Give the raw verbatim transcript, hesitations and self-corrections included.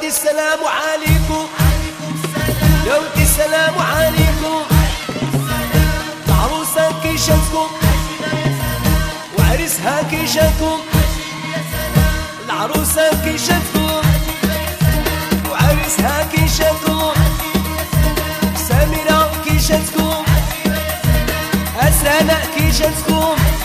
ولدي السلام عليكم، يا ولدي السلام عليكم. العروسة كي شافكم وعريسها كي شافكم، العروسة كي شافكم وعريسها كي شافكم، سميرة كي شافكم، أسرانة كي شافكم.